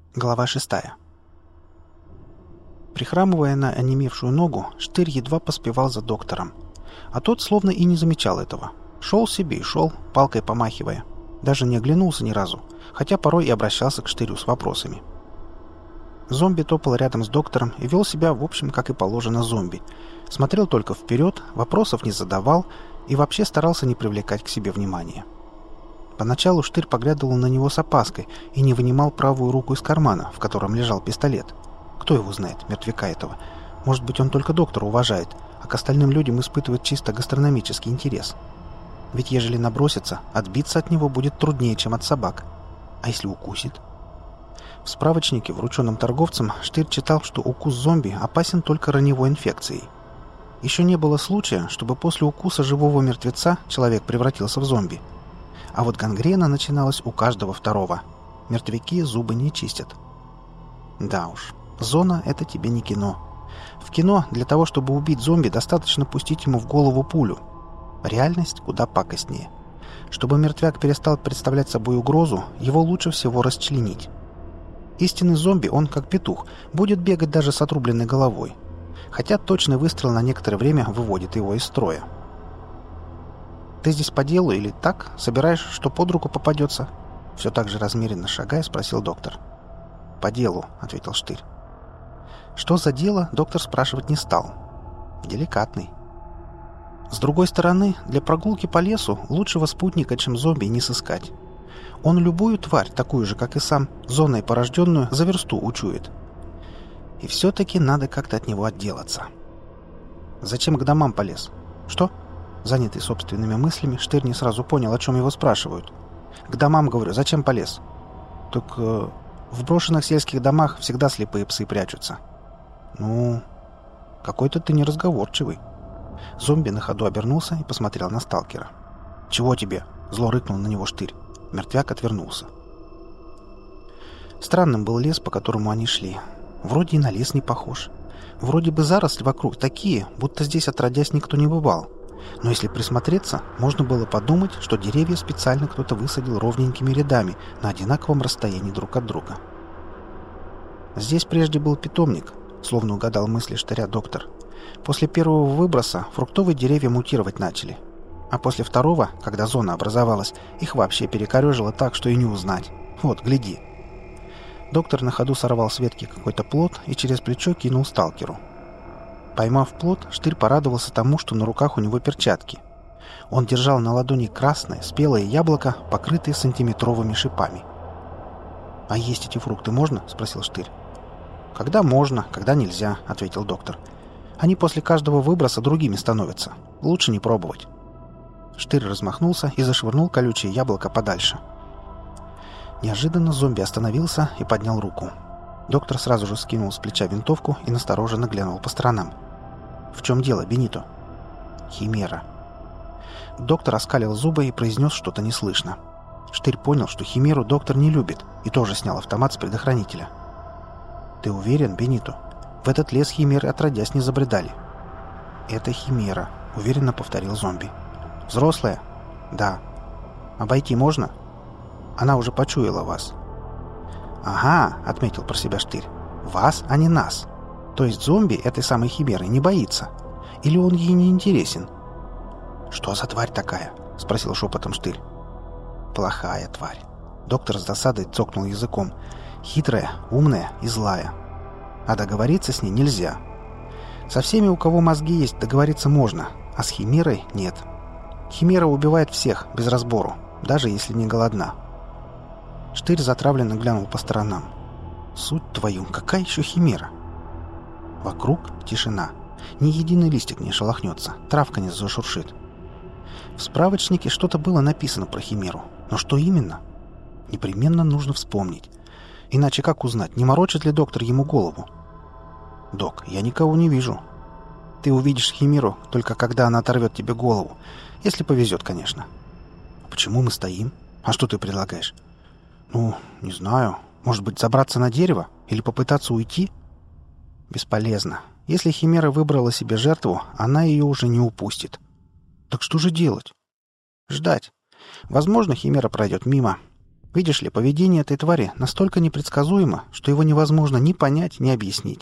Глава 6. Прихрамывая на онемевшую ногу, Штырь едва поспевал за доктором. А тот словно и не замечал этого. Шел себе и шел, палкой помахивая. Даже не оглянулся ни разу, хотя порой и обращался к Штырю с вопросами. Зомби топал рядом с доктором и вел себя, в общем, как и положено зомби. Смотрел только вперед, вопросов не задавал и вообще старался не привлекать к себе внимания. Поначалу Штырь поглядывал на него с опаской и не вынимал правую руку из кармана, в котором лежал пистолет. Кто его знает, мертвяка этого? Может быть, он только доктора уважает, а к остальным людям испытывает чисто гастрономический интерес. Ведь ежели наброситься, отбиться от него будет труднее, чем от собак. А если укусит? В справочнике, врученном торговцем, Штырь читал, что укус зомби опасен только раневой инфекцией. Еще не было случая, чтобы после укуса живого мертвеца человек превратился в зомби. А вот гангрена начиналась у каждого второго. Мертвяки зубы не чистят. Да уж, зона — это тебе не кино. В кино для того, чтобы убить зомби, достаточно пустить ему в голову пулю. Реальность куда пакостнее. Чтобы мертвяк перестал представлять собой угрозу, его лучше всего расчленить. Истинный зомби, он как петух, будет бегать даже с отрубленной головой. Хотя точный выстрел на некоторое время выводит его из строя. «Ты здесь по делу или так? Собираешь, что под руку попадется?» Все так же размеренно шагая, спросил доктор. «По делу», — ответил Штырь. Что за дело, доктор спрашивать не стал. Деликатный. С другой стороны, для прогулки по лесу лучшего спутника, чем зомби, не сыскать. Он любую тварь, такую же, как и сам, зоной порожденную, за версту учует. И все-таки надо как-то от него отделаться. «Зачем к домам полез?» «Что?» Занятый собственными мыслями, Штырь не сразу понял, о чем его спрашивают. «К домам, говорю, зачем полез?» «Так в брошенных сельских домах всегда слепые псы прячутся». «Ну, какой-то ты неразговорчивый». Зомби на ходу обернулся и посмотрел на сталкера. «Чего тебе?» — зло рыкнул на него Штырь. Мертвяк отвернулся. Странным был лес, по которому они шли. Вроде и на лес не похож. Вроде бы заросли вокруг такие, будто здесь отродясь никто не бывал. Но если присмотреться, можно было подумать, что деревья специально кто-то высадил ровненькими рядами на одинаковом расстоянии друг от друга. Здесь прежде был питомник, словно угадал мысли Штыря доктор. После первого выброса фруктовые деревья мутировать начали. А после второго, когда зона образовалась, их вообще перекорежило так, что и не узнать. Вот, гляди. Доктор на ходу сорвал с ветки какой-то плод и через плечо кинул сталкеру. Поймав плод, Штырь порадовался тому, что на руках у него перчатки. Он держал на ладони красное, спелое яблоко, покрытое сантиметровыми шипами. «А есть эти фрукты можно?» — спросил Штырь. «Когда можно, когда нельзя», — ответил доктор. «Они после каждого выброса другими становятся. Лучше не пробовать». Штырь размахнулся и зашвырнул колючее яблоко подальше. Неожиданно зомби остановился и поднял руку. Доктор сразу же скинул с плеча винтовку и настороженно глянул по сторонам. «В чем дело, Бенито?» «Химера». Доктор оскалил зубы и произнес что-то неслышно. Штырь понял, что химеру доктор не любит, и тоже снял автомат с предохранителя. «Ты уверен, Бенито? В этот лес химеры отродясь не забредали». «Это химера», — уверенно повторил зомби. «Взрослая?» «Да». «Обойти можно?» «Она уже почуяла вас». «Ага», — отметил про себя Штырь. «Вас, а не нас. То есть зомби этой самой химеры не боится? Или он ей не интересен?» «Что за тварь такая?» — спросил шепотом Штырь. «Плохая тварь». Доктор с досадой цокнул языком. «Хитрая, умная и злая. А договориться с ней нельзя. Со всеми, у кого мозги есть, договориться можно, а с химерой нет. Химера убивает всех, без разбору, даже если не голодна». Штырь затравленно глянул по сторонам. «Суть твою, какая еще химера?» Вокруг тишина. Ни единый листик не шелохнется, травка не зашуршит. В справочнике что-то было написано про химеру. Но что именно? Непременно нужно вспомнить. Иначе как узнать, не морочит ли доктор ему голову? «Док, я никого не вижу». «Ты увидишь химеру, только когда она оторвет тебе голову. Если повезет, конечно». «Почему мы стоим? А что ты предлагаешь?» «Ну, не знаю. Может быть, забраться на дерево? Или попытаться уйти?» «Бесполезно. Если химера выбрала себе жертву, она ее уже не упустит». «Так что же делать?» «Ждать. Возможно, химера пройдет мимо. Видишь ли, поведение этой твари настолько непредсказуемо, что его невозможно ни понять, ни объяснить.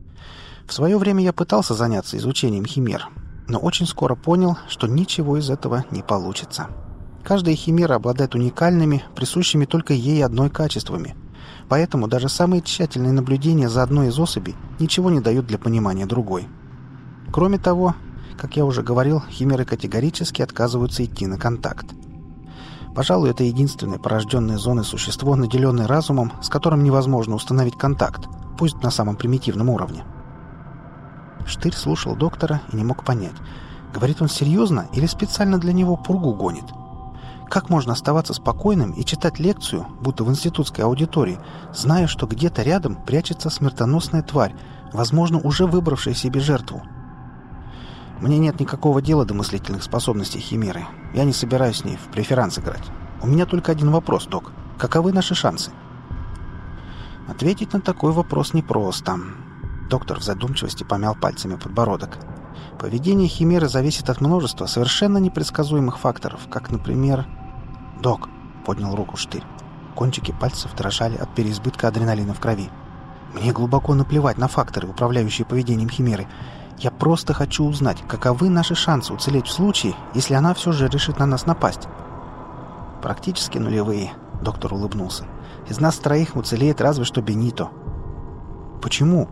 В свое время я пытался заняться изучением химер, но очень скоро понял, что ничего из этого не получится. Каждая химера обладает уникальными, присущими только ей одной качествами. Поэтому даже самые тщательные наблюдения за одной из особей ничего не дают для понимания другой. Кроме того, как я уже говорил, химеры категорически отказываются идти на контакт. Пожалуй, это единственное порожденное зоной существо, наделенное разумом, с которым невозможно установить контакт, пусть на самом примитивном уровне. Штырь слушал доктора и не мог понять, говорит он серьезно или специально для него пургу гонит. Как можно оставаться спокойным и читать лекцию, будто в институтской аудитории, зная, что где-то рядом прячется смертоносная тварь, возможно, уже выбравшая себе жертву? Мне нет никакого дела до мыслительных способностей химеры. Я не собираюсь с ней в преферанс играть. У меня только один вопрос, док. Каковы наши шансы? Ответить на такой вопрос непросто. Доктор в задумчивости помял пальцами подбородок. Поведение химеры зависит от множества совершенно непредсказуемых факторов, как, например... «Док», — поднял руку Штырь. Кончики пальцев дрожали от переизбытка адреналина в крови. «Мне глубоко наплевать на факторы, управляющие поведением химеры. Я просто хочу узнать, каковы наши шансы уцелеть в случае, если она все же решит на нас напасть». «Практически нулевые», — доктор улыбнулся. «Из нас троих уцелеет разве что Бенито». «Почему?»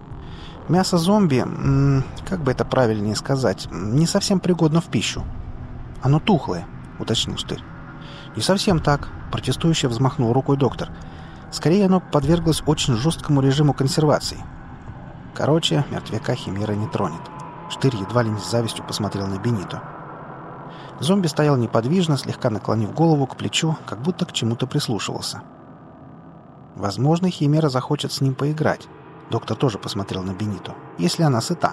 «Мясо зомби, как бы это правильнее сказать, не совсем пригодно в пищу». «Оно тухлое», — уточнил Штырь. «Не совсем так», — протестующе взмахнул рукой доктор. «Скорее, оно подверглось очень жесткому режиму консервации». Короче, мертвяка химера не тронет. Штырь едва ли не с завистью посмотрел на Бенито. Зомби стоял неподвижно, слегка наклонив голову к плечу, как будто к чему-то прислушивался. Возможно, химера захочет с ним поиграть. Доктор тоже посмотрел на Бенито. «Если она сыта».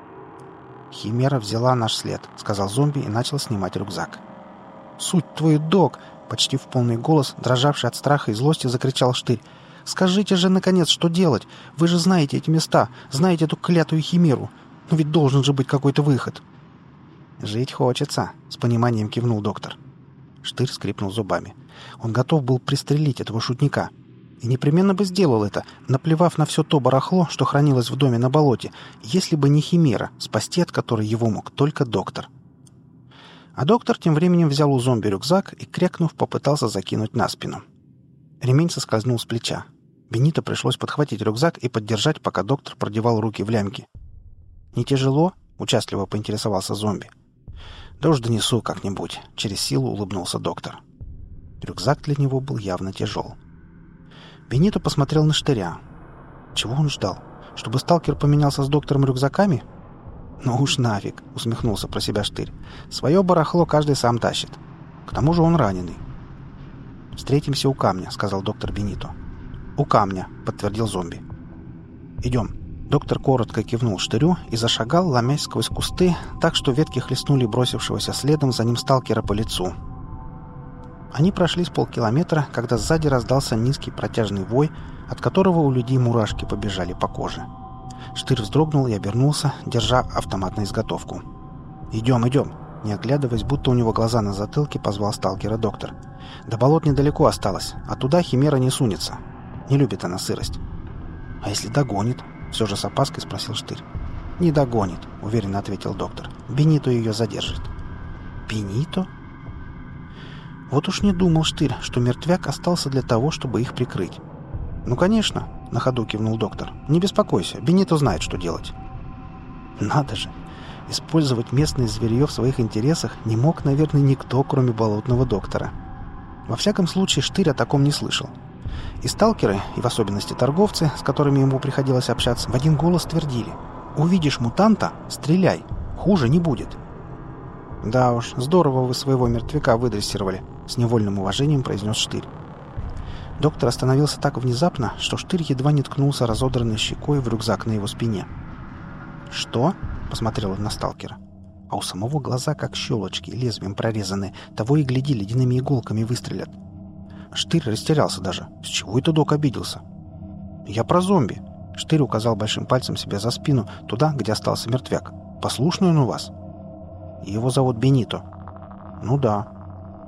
«Химера взяла наш след», — сказал зомби и начал снимать рюкзак. «Суть твою, док!» — почти в полный голос, дрожавший от страха и злости, закричал Штырь. «Скажите же, наконец, что делать? Вы же знаете эти места, знаете эту клятую химеру. Но ведь должен же быть какой-то выход». «Жить хочется», — с пониманием кивнул доктор. Штырь скрипнул зубами. Он готов был пристрелить этого шутника. И непременно бы сделал это, наплевав на все то барахло, что хранилось в доме на болоте, если бы не химера, спасти от которой его мог только доктор. А доктор тем временем взял у зомби рюкзак и, крякнув, попытался закинуть на спину. Ремень соскользнул с плеча. Бенито пришлось подхватить рюкзак и поддержать, пока доктор продевал руки в лямки. «Не тяжело?» — участливо поинтересовался зомби. «Да уж донесу как-нибудь», — через силу улыбнулся доктор. Рюкзак для него был явно тяжел. Бенито посмотрел на Штыря. Чего он ждал? Чтобы сталкер поменялся с доктором рюкзаками? «Ну уж нафиг», — усмехнулся про себя Штырь. «Свое барахло каждый сам тащит. К тому же он раненый». «Встретимся у камня», — сказал доктор Бенито. «У камня», — подтвердил зомби. «Идем». Доктор коротко кивнул Штырю и зашагал, ломясь сквозь кусты, так что ветки хлестнули бросившегося следом за ним сталкера по лицу. Они прошли с полкилометра, когда сзади раздался низкий протяжный вой, от которого у людей мурашки побежали по коже. Штырь вздрогнул и обернулся, держа автомат на изготовку. «Идем, идем!» Не оглядываясь, будто у него глаза на затылке, позвал сталкера доктор. «До болот недалеко осталось, а туда химера не сунется. Не любит она сырость». «А если догонит?» — все же с опаской спросил Штырь. «Не догонит», — уверенно ответил доктор. «Бенито ее задержит». «Бенито?» Вот уж не думал Штырь, что мертвяк остался для того, чтобы их прикрыть. «Ну, конечно», — на ходу кивнул доктор. «Не беспокойся, Бенито знает, что делать». Надо же! Использовать местное зверье в своих интересах не мог, наверное, никто, кроме болотного доктора. Во всяком случае, Штырь о таком не слышал. И сталкеры, и в особенности торговцы, с которыми ему приходилось общаться, в один голос твердили: «Увидишь мутанта — стреляй, хуже не будет». «Да уж, здорово вы своего мертвяка выдрессировали», — с невольным уважением произнес Штырь. Доктор остановился так внезапно, что Штырь едва не ткнулся разодранной щекой в рюкзак на его спине. «Что?» — посмотрел он на сталкера. А у самого глаза, как щелочки, лезвием прорезаны, того и гляди, ледяными иголками выстрелят. Штырь растерялся даже. С чего это док обиделся? «Я про зомби». Штырь указал большим пальцем себе за спину, туда, где остался мертвяк. «Послушный он у вас?» «Его зовут Бенито». «Ну да».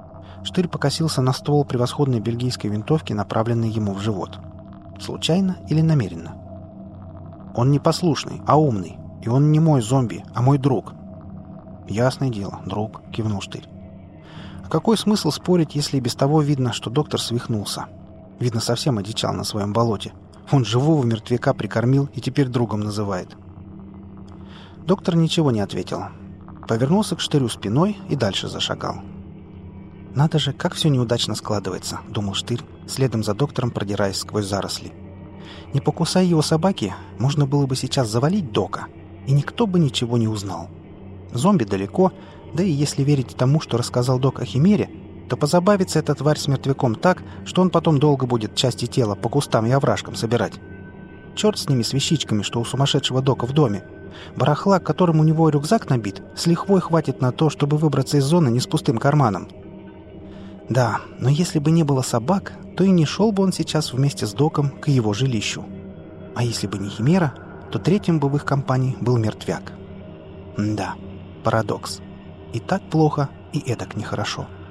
Штырь покосился на ствол превосходной бельгийской винтовки, направленной ему в живот. Случайно или намеренно? «Он не послушный, а умный. И он не мой зомби, а мой друг». «Ясное дело, друг», — кивнул Штырь. «А какой смысл спорить, если и без того видно, что доктор свихнулся? Видно, совсем одичал на своем болоте. Он живого мертвяка прикормил и теперь другом называет». Доктор ничего не ответил. Повернулся к Штырю спиной и дальше зашагал. «Надо же, как все неудачно складывается», — думал Штырь, следом за доктором продираясь сквозь заросли. «Не покусай его собаки, можно было бы сейчас завалить Дока, и никто бы ничего не узнал. Зомби далеко, да и если верить тому, что рассказал Док о Химере, то позабавится эта тварь с мертвяком так, что он потом долго будет части тела по кустам и овражкам собирать. Черт с ними, с вещичками, что у сумасшедшего Дока в доме. Барахла, которым у него рюкзак набит, с лихвой хватит на то, чтобы выбраться из зоны не с пустым карманом. Да, но если бы не было собак, то и не шел бы он сейчас вместе с Доком к его жилищу. А если бы не Химера, то третьим бы в их компании был мертвяк. Да, парадокс. И так плохо, и эдак нехорошо.